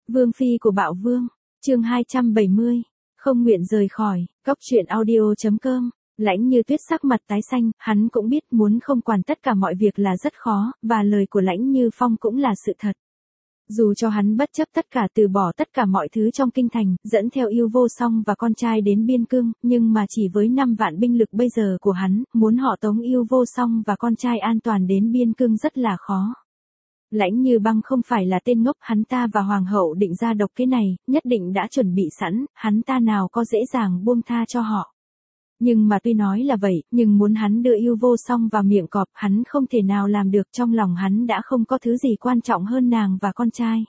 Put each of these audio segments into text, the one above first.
Vương phi của Bạo Vương, chương 270, không nguyện rời khỏi, Cóc truyện audio.com. Lãnh Như Tuyết sắc mặt tái xanh, hắn cũng biết muốn không quản tất cả mọi việc là rất khó, và lời của Lãnh Như Phong cũng là sự thật. Dù cho hắn bất chấp tất cả từ bỏ tất cả mọi thứ trong kinh thành, dẫn theo Yêu Vô Song và con trai đến biên cương, nhưng mà chỉ với 5 vạn binh lực bây giờ của hắn, muốn họ tống Yêu Vô Song và con trai an toàn đến biên cương rất là khó. Lãnh Như Băng không phải là tên ngốc, hắn ta và hoàng hậu định ra độc kế này, nhất định đã chuẩn bị sẵn, hắn ta nào có dễ dàng buông tha cho họ. Nhưng mà tuy nói là vậy, nhưng muốn hắn đưa Yêu Vô Song vào miệng cọp, hắn không thể nào làm được, trong lòng hắn đã không có thứ gì quan trọng hơn nàng và con trai.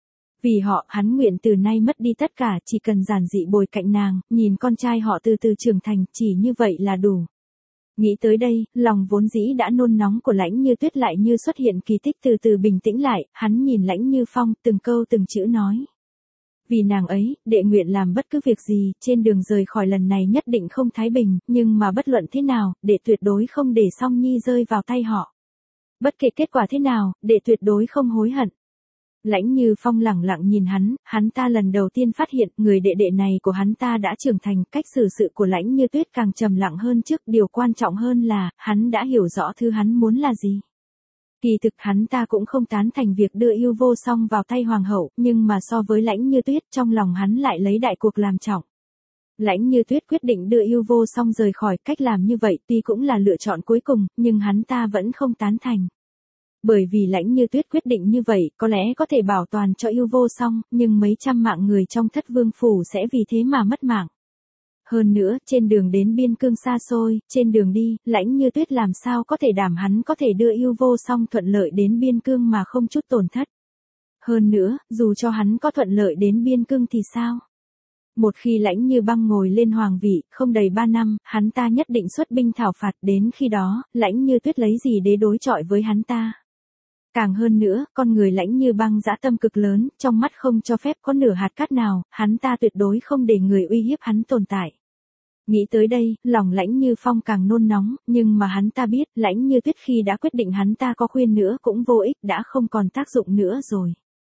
Vì họ, hắn nguyện từ nay mất đi tất cả, chỉ cần giản dị bồi cạnh nàng, nhìn con trai họ từ từ trưởng thành, chỉ như vậy là đủ. Nghĩ tới đây, lòng vốn dĩ đã nôn nóng của Lãnh Như Tuyết lại như xuất hiện kỳ tích, từ từ bình tĩnh lại, hắn nhìn Lãnh Như Phong, từng câu từng chữ nói. Vì nàng ấy, đệ nguyện làm bất cứ việc gì, trên đường rời khỏi lần này nhất định không thái bình, nhưng mà bất luận thế nào, đệ tuyệt đối không để Song Nhi rơi vào tay họ. Bất kể kết quả thế nào, đệ tuyệt đối không hối hận. Lãnh Như Phong lẳng lặng nhìn hắn ta lần đầu tiên phát hiện người đệ đệ này của hắn ta đã trưởng thành, cách xử sự của Lãnh Như Tuyết càng trầm lặng hơn trước, điều quan trọng hơn là, hắn đã hiểu rõ thứ hắn muốn là gì. Kỳ thực hắn ta cũng không tán thành việc đưa Yêu Vô Song vào tay hoàng hậu, nhưng mà so với Lãnh Như Tuyết, trong lòng hắn lại lấy đại cuộc làm trọng. Lãnh Như Tuyết quyết định đưa Yêu Vô Song rời khỏi, cách làm như vậy tuy cũng là lựa chọn cuối cùng, nhưng hắn ta vẫn không tán thành. Bởi vì Lãnh Như Tuyết quyết định như vậy, có lẽ có thể bảo toàn cho Yêu Vô Song, nhưng mấy trăm mạng người trong Thất Vương phủ sẽ vì thế mà mất mạng. Hơn nữa, trên đường đến biên cương xa xôi, trên đường đi, Lãnh Như Tuyết làm sao có thể đảm hắn có thể đưa Yêu Vô Song thuận lợi đến biên cương mà không chút tổn thất. Hơn nữa, dù cho hắn có thuận lợi đến biên cương thì sao? Một khi Lãnh Như Băng ngồi lên hoàng vị, không đầy 3 năm, hắn ta nhất định xuất binh thảo phạt, đến khi đó, Lãnh Như Tuyết lấy gì để đối chọi với hắn ta? Càng hơn nữa, con người Lãnh Như Băng dã tâm cực lớn, trong mắt không cho phép có nửa hạt cát nào, hắn ta tuyệt đối không để người uy hiếp hắn tồn tại. Nghĩ tới đây, lòng Lãnh Như Phong càng nôn nóng, nhưng mà hắn ta biết, Lãnh Như Tuyết khi đã quyết định hắn ta có khuyên nữa cũng vô ích, đã không còn tác dụng nữa rồi.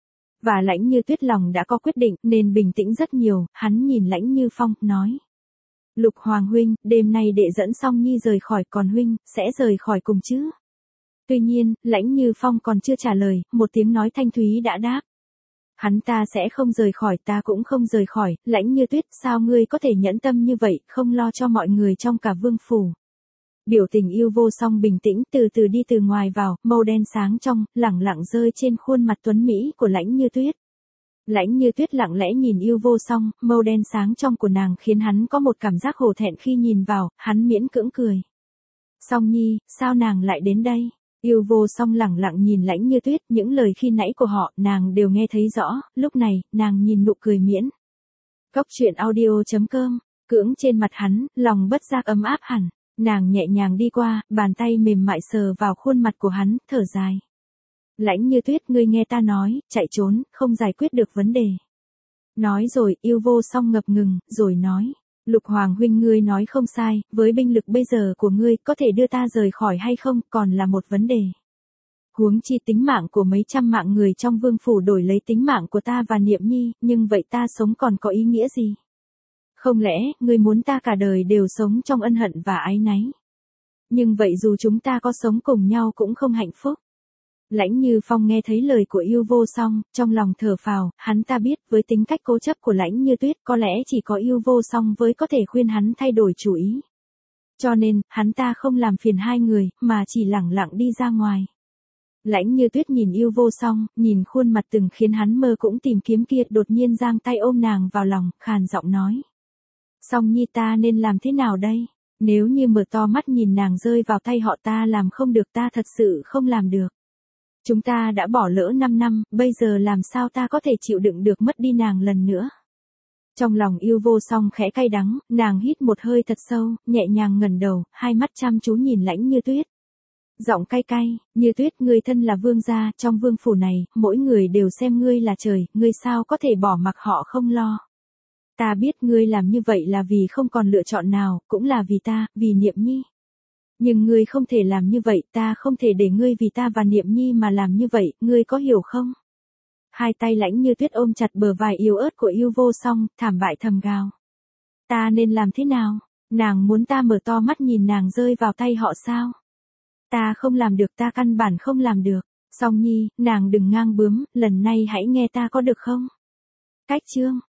Và Lãnh Như Tuyết lòng đã có quyết định, nên bình tĩnh rất nhiều, hắn nhìn Lãnh Như Phong, nói. Lục Hoàng huynh, đêm nay đệ dẫn Song Nhi rời khỏi, còn huynh, sẽ rời khỏi cùng chứ? Tuy nhiên, Lãnh Như Phong còn chưa trả lời, một tiếng nói thanh thúy đã đáp. Hắn ta sẽ không rời khỏi, ta cũng không rời khỏi. Lãnh Như Tuyết, sao ngươi có thể nhẫn tâm như vậy, không lo cho mọi người trong cả vương phủ? Biểu tình Yêu Vô Song bình tĩnh, từ từ đi từ ngoài vào, màu đen sáng trong, lẳng lặng rơi trên khuôn mặt tuấn mỹ của Lãnh Như Tuyết. Lãnh Như Tuyết lặng lẽ nhìn Yêu Vô Song, màu đen sáng trong của nàng khiến hắn có một cảm giác hổ thẹn khi nhìn vào, hắn miễn cưỡng cười. Song Nhi, sao nàng lại đến đây? Yêu Vô Song lẳng lặng nhìn Lãnh Như Tuyết, những lời khi nãy của họ, nàng đều nghe thấy rõ, lúc này, nàng nhìn nụ cười miễn. Cóc truyện audio.com, cưỡng trên mặt hắn, lòng bất giác ấm áp hẳn, nàng nhẹ nhàng đi qua, bàn tay mềm mại sờ vào khuôn mặt của hắn, thở dài. Lãnh Như Tuyết, ngươi nghe ta nói, chạy trốn, không giải quyết được vấn đề. Nói rồi, Yêu Vô Song ngập ngừng, rồi nói. Lục Hoàng huynh, ngươi nói không sai, với binh lực bây giờ của ngươi, có thể đưa ta rời khỏi hay không, còn là một vấn đề. Huống chi tính mạng của mấy trăm mạng người trong vương phủ đổi lấy tính mạng của ta và Niệm Nhi, nhưng vậy ta sống còn có ý nghĩa gì? Không lẽ, ngươi muốn ta cả đời đều sống trong ân hận và áy náy? Nhưng vậy dù chúng ta có sống cùng nhau cũng không hạnh phúc. Lãnh Như Phong nghe thấy lời của Yêu Vô Song, trong lòng thở phào, hắn ta biết với tính cách cố chấp của Lãnh Như Tuyết có lẽ chỉ có Yêu Vô Song với có thể khuyên hắn thay đổi chủ ý. Cho nên, hắn ta không làm phiền hai người, mà chỉ lẳng lặng đi ra ngoài. Lãnh Như Tuyết nhìn Yêu Vô Song, nhìn khuôn mặt từng khiến hắn mơ cũng tìm kiếm kia, đột nhiên giang tay ôm nàng vào lòng, khàn giọng nói. Song Nhi, ta nên làm thế nào đây? Nếu như mở to mắt nhìn nàng rơi vào tay họ, ta làm không được, ta thật sự không làm được. Chúng ta đã bỏ lỡ 5 năm, bây giờ làm sao ta có thể chịu đựng được mất đi nàng lần nữa? Trong lòng Yêu Vô Song khẽ cay đắng, nàng hít một hơi thật sâu, nhẹ nhàng ngẩng đầu, hai mắt chăm chú nhìn Lãnh Như Tuyết. Giọng cay cay, Như Tuyết, ngươi thân là vương gia, trong vương phủ này, mỗi người đều xem ngươi là trời, ngươi sao có thể bỏ mặc họ không lo? Ta biết ngươi làm như vậy là vì không còn lựa chọn nào, cũng là vì ta, vì Niệm Nhi. Nhưng ngươi không thể làm như vậy, ta không thể để ngươi vì ta và Niệm Nhi mà làm như vậy, ngươi có hiểu không? Hai tay lãnh như tuyết ôm chặt bờ vai yếu ớt của yêu vô song, thảm bại thầm gào. Ta nên làm thế nào? Nàng muốn ta mở to mắt nhìn nàng rơi vào tay họ sao? Ta không làm được, ta căn bản không làm được. Song Nhi, nàng đừng ngang bướng, lần này hãy nghe ta có được không? Cách chương